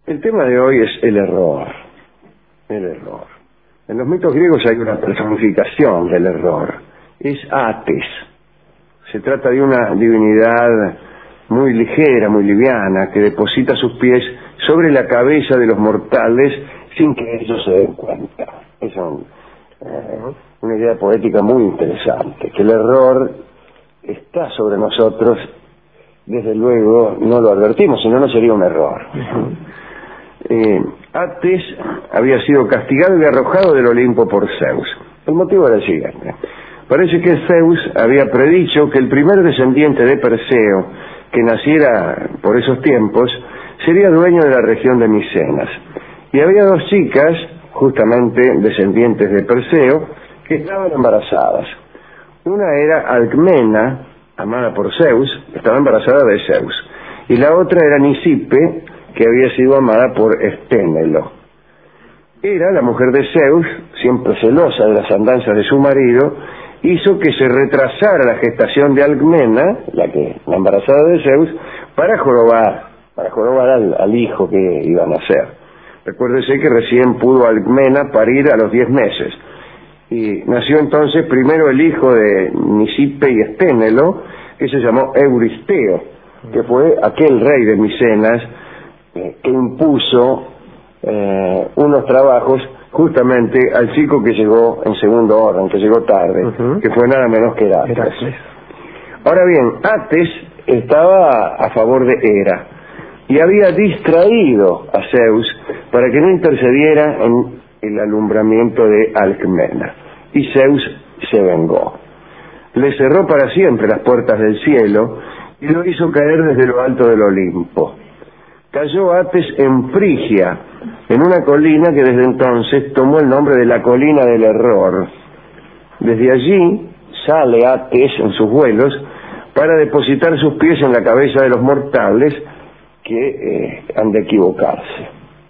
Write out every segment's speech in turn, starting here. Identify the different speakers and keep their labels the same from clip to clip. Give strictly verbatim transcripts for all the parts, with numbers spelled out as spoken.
Speaker 1: El tema de hoy es el error. El error. En los mitos griegos hay una personificación del error. Es Ates. Se trata de una divinidad muy ligera, muy liviana, que deposita sus pies sobre la cabeza de los mortales sin que ellos se den cuenta. Es un, eh, una idea poética muy interesante, que el error está sobre nosotros, desde luego no lo advertimos, si no, no sería un error. Uh-huh. eh, Ates había sido castigado y arrojado del Olimpo por Zeus. El motivo era el siguiente. Parece que Zeus había predicho que el primer descendiente de Perseo, que naciera por esos tiempos, sería dueño de la región de Micenas. Y había dos chicas, justamente descendientes de Perseo, que estaban embarazadas. Una era Alcmena, amada por Zeus, estaba embarazada de Zeus. Y la otra era Nisipe, que había sido amada por Esténelo. Era la mujer de Zeus, siempre celosa de las andanzas de su marido, hizo que se retrasara la gestación de Alcmena, la que la embarazada de Zeus, para jorobar, para jorobar al, al hijo que iba a nacer. Recuérdese que recién pudo Alcmena parir a los diez meses. Y nació entonces primero el hijo de Nisipe y Esténelo, que se llamó Euristeo, que fue aquel rey de Micenas eh, que impuso eh, unos trabajos justamente al chico que llegó en segundo orden, que llegó tarde, uh-huh. que fue nada menos que Ates. Heracles. Ahora bien, Ates estaba a favor de Hera y había distraído a Zeus para que no intercediera en el alumbramiento de Alcmena, y Zeus se vengó. Le cerró para siempre las puertas del cielo y lo hizo caer desde lo alto del Olimpo. Cayó Ates en Frigia, en una colina que desde entonces tomó el nombre de la colina del error. Desde allí sale Ates en sus vuelos para depositar sus pies en la cabeza de los mortales que eh, han de equivocarse.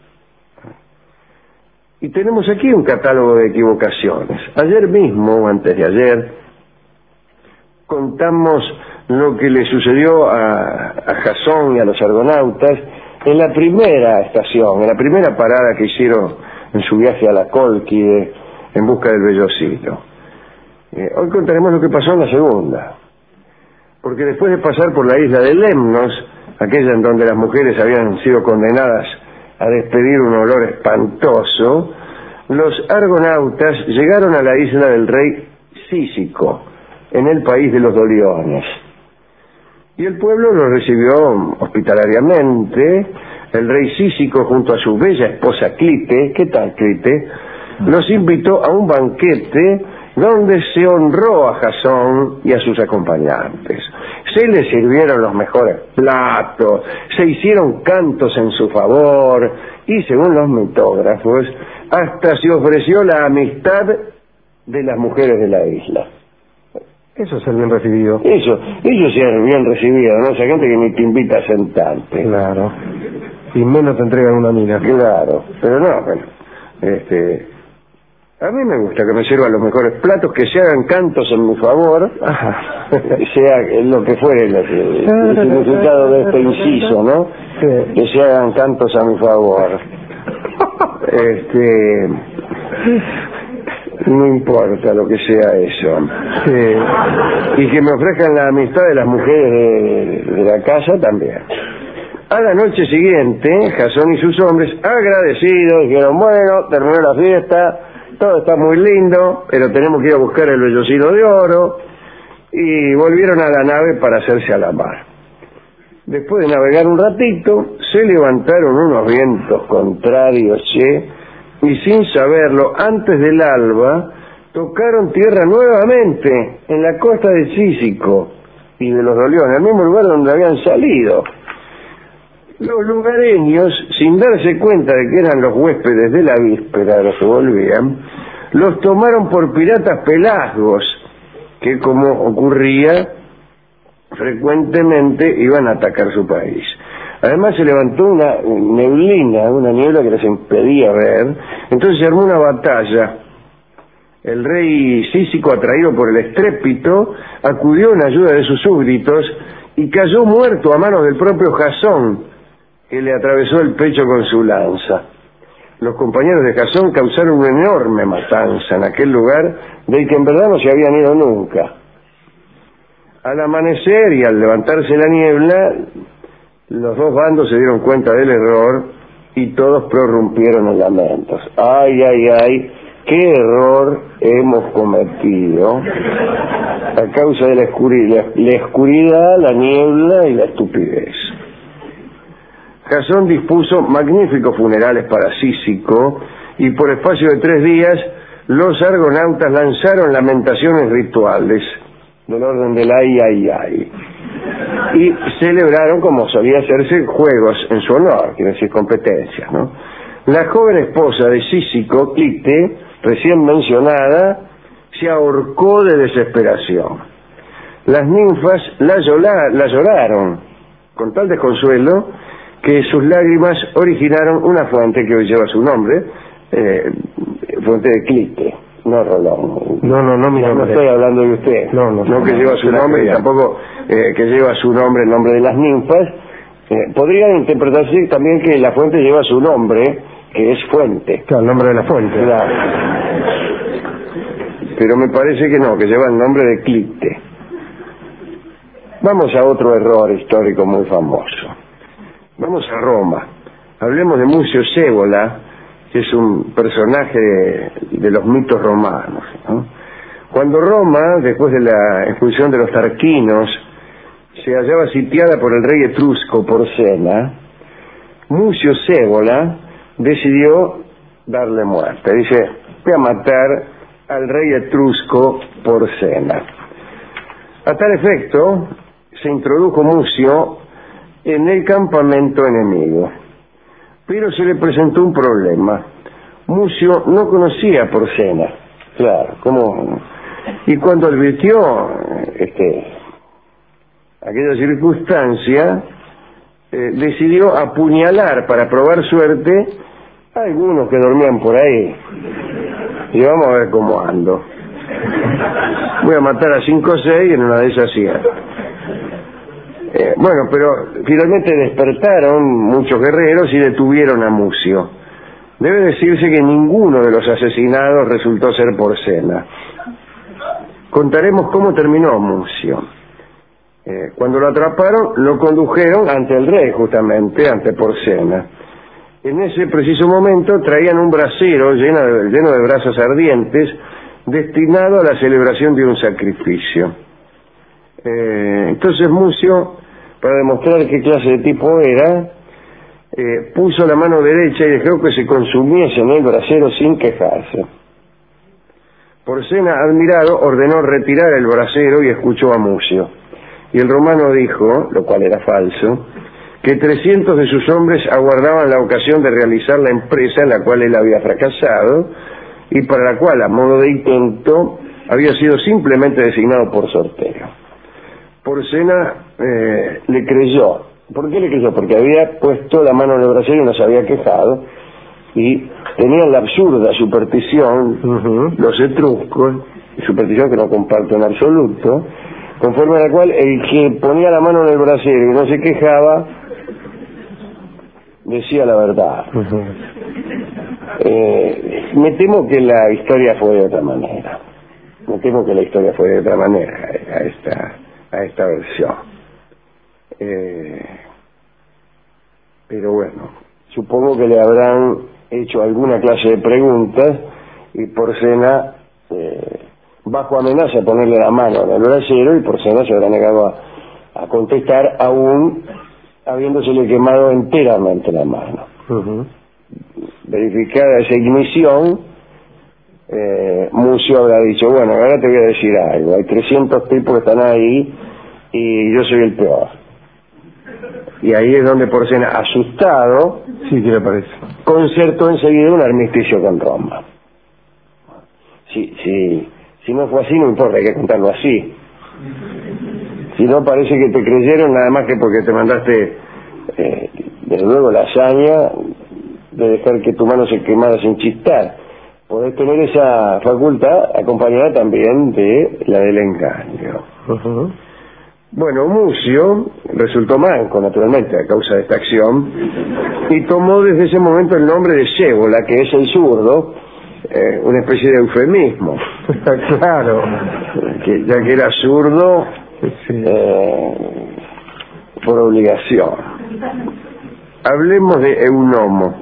Speaker 1: Y tenemos aquí un catálogo de equivocaciones. Ayer mismo, o antes de ayer, contamos lo que le sucedió a, a Jasón y a los argonautas en la primera estación, en la primera parada que hicieron en su viaje a la Cólquide en busca del Vellocino. Eh, hoy contaremos lo que pasó en la segunda, porque después de pasar por la isla de Lemnos, aquella en donde las mujeres habían sido condenadas a despedir un olor espantoso, los argonautas llegaron a la isla del rey Cícico, en el país de los Doliones. Y el pueblo los recibió hospitalariamente. El rey Cícico, junto a su bella esposa Clite, ¿qué tal Clite?, los invitó a un banquete donde se honró a Jasón y a sus acompañantes. Se les sirvieron los mejores platos, se hicieron cantos en su favor y, según los mitógrafos, hasta se ofreció la amistad de las mujeres de la isla.
Speaker 2: Eso es el bien recibido.
Speaker 1: Eso, eso sí es bien recibido, ¿no? Esa gente que ni te invita a sentarte.
Speaker 2: Claro. Y menos te entregan una mina.
Speaker 1: Claro, pero no, bueno, este... a mí me gusta que me sirvan los mejores platos, que se hagan cantos en mi favor, ajá, sea lo que fuere el, el, el significado de este inciso, ¿no? Sí. Que se hagan cantos a mi favor. Este... no importa lo que sea eso. Sí. Y que me ofrezcan la amistad de las mujeres de, de la casa también. A la noche siguiente, Jasón y sus hombres, agradecidos, dijeron, bueno, terminó la fiesta, todo está muy lindo, pero tenemos que ir a buscar el vellocino de oro, y volvieron a la nave para hacerse a la mar. Después de navegar un ratito, se levantaron unos vientos contrarios, che, y sin saberlo, antes del alba, tocaron tierra nuevamente en la costa de Cícico y de los Doliones, el mismo lugar donde habían salido. Los lugareños, sin darse cuenta de que eran los huéspedes de la víspera de los que volvían, los tomaron por piratas pelasgos, que, como ocurría, frecuentemente iban a atacar su país. Además se levantó una neblina, una niebla que les impedía ver, entonces se armó una batalla. El rey Cícico, atraído por el estrépito, acudió en ayuda de sus súbditos y cayó muerto a manos del propio Jasón, que le atravesó el pecho con su lanza. Los compañeros de Jasón causaron una enorme matanza en aquel lugar del que en verdad no se habían ido nunca. Al amanecer y al levantarse la niebla, los dos bandos se dieron cuenta del error y todos prorrumpieron en lamentos. ¡Ay, ay, ay! ¡Qué error hemos cometido! A causa de la oscuridad, la oscuridad, la niebla y la estupidez. Jasón dispuso magníficos funerales para Cícico y por espacio de tres días los argonautas lanzaron lamentaciones rituales del orden del ay, ay, ay. Y celebraron, como solía hacerse, juegos en su honor, quiere decir competencias, ¿no? La joven esposa de Cícico, Clite, recién mencionada, se ahorcó de desesperación. Las ninfas la, llora, la lloraron con tal desconsuelo que sus lágrimas originaron una fuente que hoy lleva su nombre, eh, fuente de Clite, no Rolón.
Speaker 2: No, no, no, mi
Speaker 1: no,
Speaker 2: nombre.
Speaker 1: no estoy hablando de usted.
Speaker 2: No, no,
Speaker 1: no que
Speaker 2: no,
Speaker 1: lleva su
Speaker 2: no,
Speaker 1: nombre y tampoco eh, que lleva su nombre el nombre de las ninfas. Eh, podría interpretarse también que la fuente lleva su nombre, que es fuente.
Speaker 2: Claro, el nombre de la fuente.
Speaker 1: Claro. Pero me parece que no, que lleva el nombre de Clite. Vamos a otro error histórico muy famoso. Vamos a Roma. Hablemos de Mucio Scaevola, que es un personaje de, de los mitos romanos, ¿no? Cuando Roma, después de la expulsión de los tarquinos, se hallaba sitiada por el rey etrusco Porcena, Mucio Scaevola decidió darle muerte. Dice, voy a matar al rey etrusco Porcena. A tal efecto, se introdujo Mucio en el campamento enemigo. Pero se le presentó un problema. Mucio no conocía a Porcena. Claro, ¿cómo? Y cuando advirtió este, aquella circunstancia, eh, decidió apuñalar para probar suerte a algunos que dormían por ahí. Y vamos a ver cómo ando. Voy a matar a cinco o seis y en una de esas cierto. Eh, bueno, pero finalmente despertaron muchos guerreros y detuvieron a Mucio. Debe decirse que ninguno de los asesinados resultó ser Porcena. Contaremos cómo terminó Mucio. Eh, cuando lo atraparon, lo condujeron ante el rey, justamente, ante Porcena. En ese preciso momento traían un brasero lleno de, lleno de brasas ardientes, destinado a la celebración de un sacrificio. Eh, entonces Mucio, para demostrar qué clase de tipo era, eh, puso la mano derecha y dejó que se consumiese en el brasero sin quejarse. Porcena, admirado, ordenó retirar el brasero y escuchó a Mucio. Y el romano dijo, lo cual era falso, que trescientos de sus hombres aguardaban la ocasión de realizar la empresa en la cual él había fracasado y para la cual, a modo de intento, había sido simplemente designado por sorteo. Porcena eh, le creyó. ¿Por qué le creyó? Porque había puesto la mano en el brasero y no se había quejado, y tenían la absurda superstición, uh-huh. los etruscos, superstición que no comparto en absoluto, conforme a la cual el que ponía la mano en el brasero y no se quejaba, decía la verdad. Uh-huh. eh, me temo que la historia fue de otra manera. Me temo que la historia fue de otra manera a esta, a esta versión. Eh, pero bueno, supongo que le habrán hecho alguna clase de preguntas y Porcena, eh, bajo amenaza de ponerle la mano en el brasero, y Porcena se habrá negado a, a contestar, aún habiéndosele quemado enteramente la mano. Uh-huh. Verificada esa ignición, eh, Mucio habrá dicho, bueno, ahora te voy a decir algo, hay trescientos tipos que están ahí y yo soy el peor. Y ahí es donde Porcena, asustado,
Speaker 2: sí, ¿qué le parece?,
Speaker 1: concertó enseguida un armisticio con Roma. Si, si, si no fue así, no importa, hay que contarlo así. Si no, parece que te creyeron nada más que porque te mandaste, eh, desde luego, la hazaña de dejar que tu mano se quemara sin chistar. Podés tener esa facultad acompañada también de la del engaño. Uh-huh. Bueno, Mucio resultó manco, naturalmente, a causa de esta acción, y tomó desde ese momento el nombre de Cébola, que es el zurdo, eh, una especie de eufemismo.
Speaker 2: Claro.
Speaker 1: Que, ya que era zurdo, sí. eh, por obligación. Hablemos de Eunomo.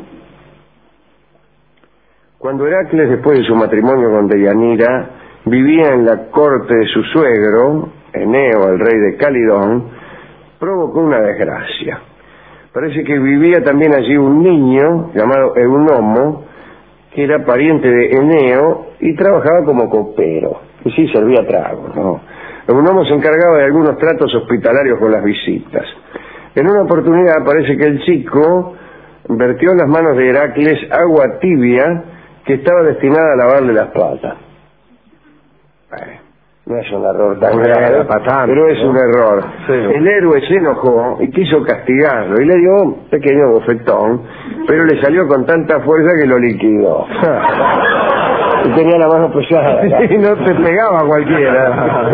Speaker 1: Cuando Heracles, después de su matrimonio con Deianira, vivía en la corte de su suegro, Eneo, el rey de Calidón, provocó una desgracia. Parece que vivía también allí un niño llamado Eunomo, que era pariente de Eneo y trabajaba como copero, y sí servía tragos, ¿no? Eunomo se encargaba de algunos tratos hospitalarios con las visitas. En una oportunidad parece que el chico vertió en las manos de Heracles agua tibia que estaba destinada a lavarle las patas. Bueno, no es un error tan grave, pero es un error. Sí. El héroe se enojó y quiso castigarlo y le dio un pequeño bofetón, pero le salió con tanta fuerza que lo liquidó. Y tenía la mano pesada.
Speaker 2: Y no te pegaba cualquiera.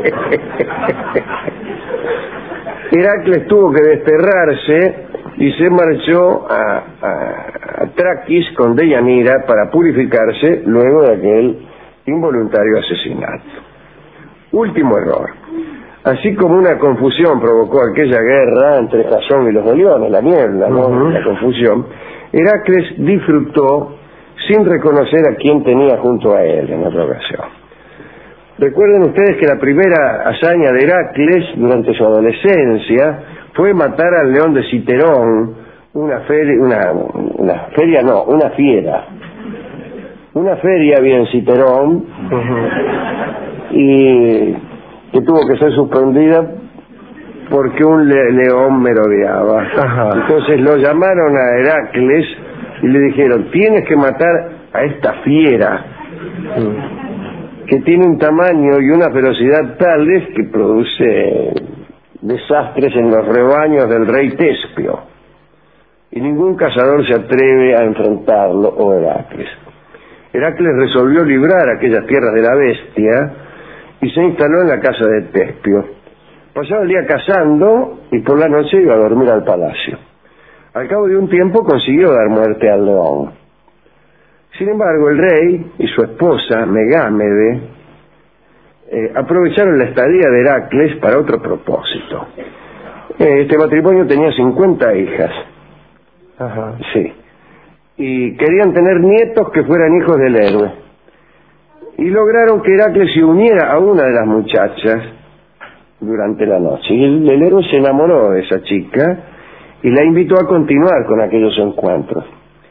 Speaker 1: Heracles tuvo que desterrarse y se marchó a, a, a Traquis con Deianira para purificarse luego de aquel involuntario asesinato. Último error. Así como una confusión provocó aquella guerra entre Jasón y los de Leones, la niebla, ¿no? Uh-huh. La confusión, Heracles disfrutó sin reconocer a quién tenía junto a él en otra ocasión. Recuerden ustedes que la primera hazaña de Heracles durante su adolescencia fue matar al león de Citerón, una feria, una, una feria no, una fiera. Una feria había en Citerón, uh-huh. y que tuvo que ser suspendida porque un le león merodeaba. Ajá. Entonces lo llamaron a Heracles y le dijeron, tienes que matar a esta fiera, uh-huh. que tiene un tamaño y una ferocidad tales que produce desastres en los rebaños del rey Tespio, y ningún cazador se atreve a enfrentarlo, o Heracles. Heracles resolvió librar aquellas tierras de la bestia y se instaló en la casa de Tespio. Pasaba el día cazando y por la noche iba a dormir al palacio. Al cabo de un tiempo consiguió dar muerte al león. Sin embargo, el rey y su esposa, Megámede, eh, aprovecharon la estadía de Heracles para otro propósito. Eh, este matrimonio tenía cincuenta hijas. Ajá. Sí. Y querían tener nietos que fueran hijos del héroe. Y lograron que Heracles se uniera a una de las muchachas durante la noche. Y el, el héroe se enamoró de esa chica y la invitó a continuar con aquellos encuentros.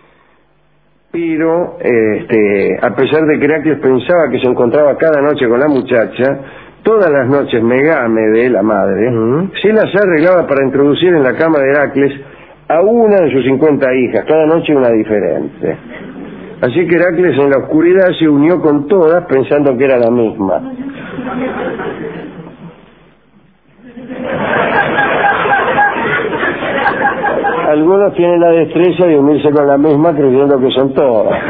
Speaker 1: Pero, este, a pesar de que Heracles pensaba que se encontraba cada noche con la muchacha, todas las noches Megámede, la madre, uh-huh. se las arreglaba para introducir en la cama de Heracles a una de sus cincuenta hijas, cada noche una diferente. Así que Heracles en la oscuridad se unió con todas pensando que era la misma. Algunos tienen la destreza de unirse con la misma creyendo que son todas.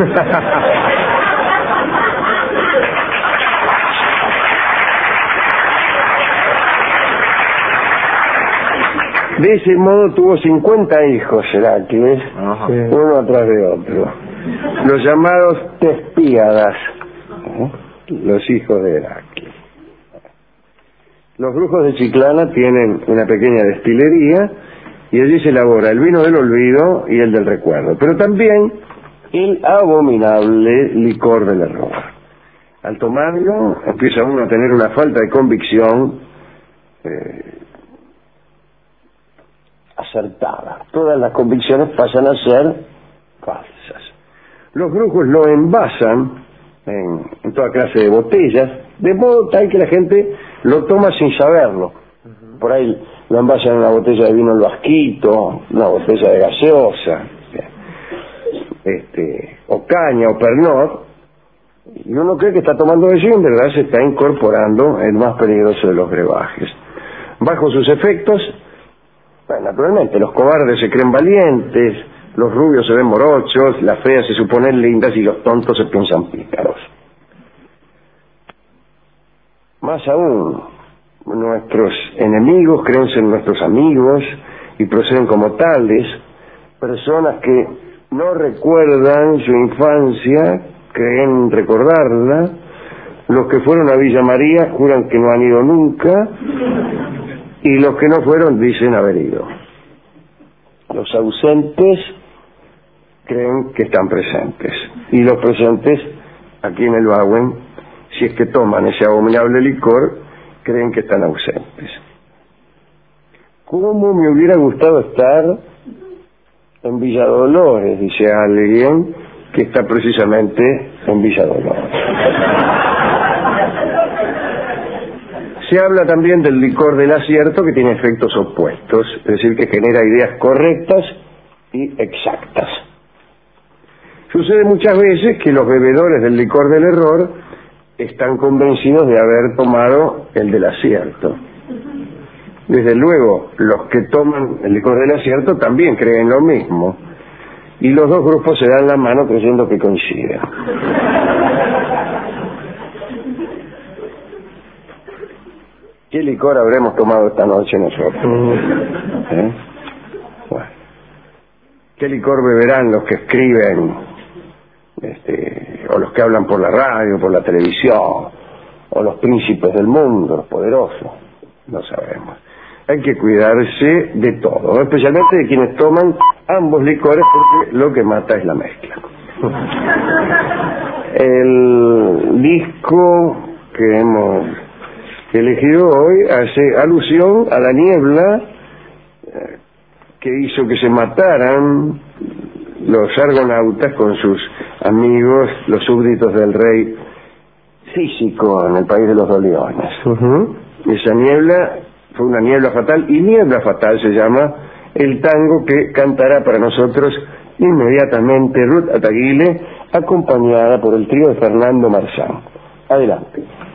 Speaker 1: De ese modo tuvo cincuenta hijos Heracles, uno atrás de otro, los llamados Tespíadas, ¿eh? Los hijos de Heracles. Los brujos de Chiclana tienen una pequeña destilería y allí se elabora el vino del olvido y el del recuerdo, pero también el abominable licor del error. Al tomarlo empieza uno a tener una falta de convicción eh, acertada. Todas las convicciones pasan a ser falsas. Los brujos lo envasan en, en toda clase de botellas, de modo tal que la gente lo toma sin saberlo. Uh-huh. Por ahí lo envasan en una botella de vino al vasquito, una botella de gaseosa, este, o caña, o pernod, y uno cree que está tomando eso y en verdad se está incorporando el más peligroso de los brebajes. Bajo sus efectos, bueno, naturalmente, los cobardes se creen valientes, los rubios se ven morochos, las feas se suponen lindas y los tontos se piensan pícaros. Más aún, nuestros enemigos creen ser nuestros amigos y proceden como tales. Personas que no recuerdan su infancia creen recordarla. Los que fueron a Villa María juran que no han ido nunca, y los que no fueron dicen haber ido. Los ausentes creen que están presentes, y los presentes aquí en el Bahuen, si es que toman ese abominable licor, creen que están ausentes. ¿Cómo me hubiera gustado estar en Villa Dolores? Dice alguien que está precisamente en Villa Dolores. Se habla también del licor del acierto, que tiene efectos opuestos, es decir, que genera ideas correctas y exactas. Sucede muchas veces que los bebedores del licor del error están convencidos de haber tomado el del acierto. Desde luego, los que toman el licor del acierto también creen lo mismo, y los dos grupos se dan la mano creyendo que coinciden. ¿Qué licor habremos tomado esta noche nosotros? ¿Eh? Bueno. ¿Qué licor beberán los que escriben, este, o los que hablan por la radio, por la televisión, o los príncipes del mundo, los poderosos? No sabemos. Hay que cuidarse de todo, especialmente de quienes toman ambos licores, porque lo que mata es la mezcla. El disco que hemos elegido hoy hace alusión a la niebla que hizo que se mataran los argonautas con sus amigos, los súbditos del rey Cícico en el país de los Doliones. Uh-huh. Esa niebla fue una niebla fatal, y Niebla Fatal se llama el tango que cantará para nosotros inmediatamente Ruth Ataguile, acompañada por el trío de Fernando Marzán. Adelante.